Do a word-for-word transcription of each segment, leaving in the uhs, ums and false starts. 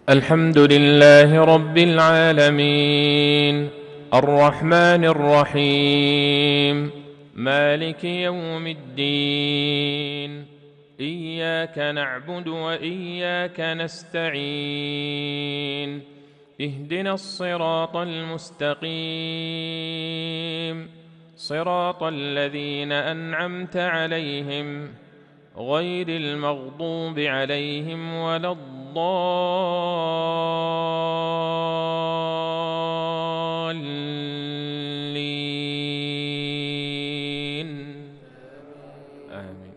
الحمد لله رب العالمين، الرحمن الرحيم، مالك يوم الدين. إياك نعبد وإياك نستعين، اهدنا الصراط المستقيم، صراط الذين أنعمت عليهم غير المغضوب عليهم ولا الضالين. آمين.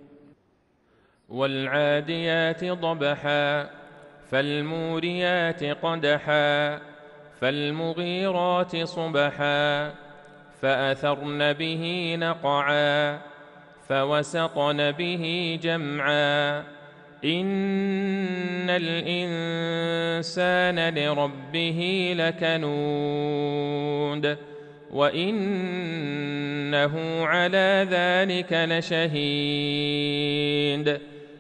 والعاديات ضبحا، فالموريات قدحا، فالمغيرات صبحا، فأثرن به نقعا، فوسطن به جمعا. إن الإنسان لربه لكنود، وإنه على ذلك لشهيد،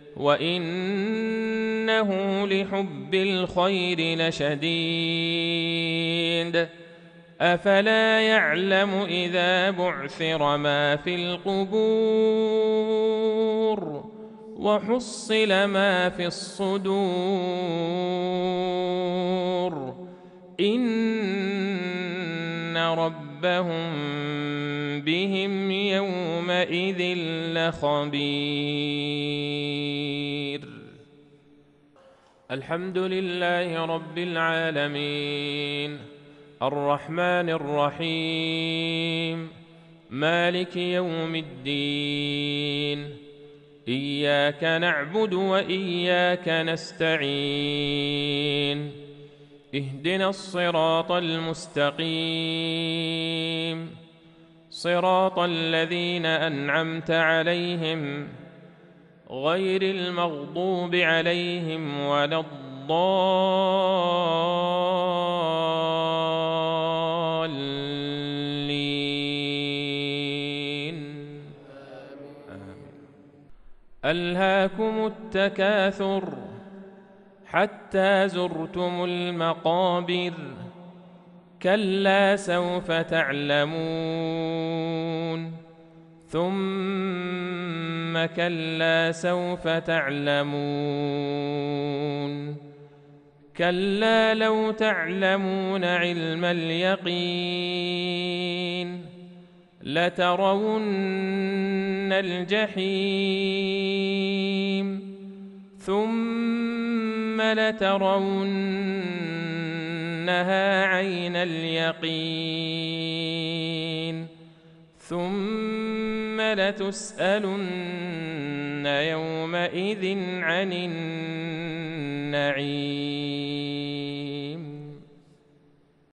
وإنه لحب الخير لشديد. أفلا يعلم إذا بعثر ما في القبور وحصل ما في الصدور إن ربهم بهم يومئذ لخبير. الحمد لله رب العالمين، الرحمن الرحيم، مالك يوم الدين. إياك نعبد وإياك نستعين، اهدنا الصراط المستقيم، صراط الذين أنعمت عليهم غير المغضوب عليهم ولا الضالين. ألهاكم التكاثر حتى زرتم المقابر، كلا سوف تعلمون، ثم كلا سوف تعلمون، كلا لو تعلمون علم اليقين لترون الجحيم، ثم لترونها عين اليقين، ثم لتسألن يومئذ عن النعيم.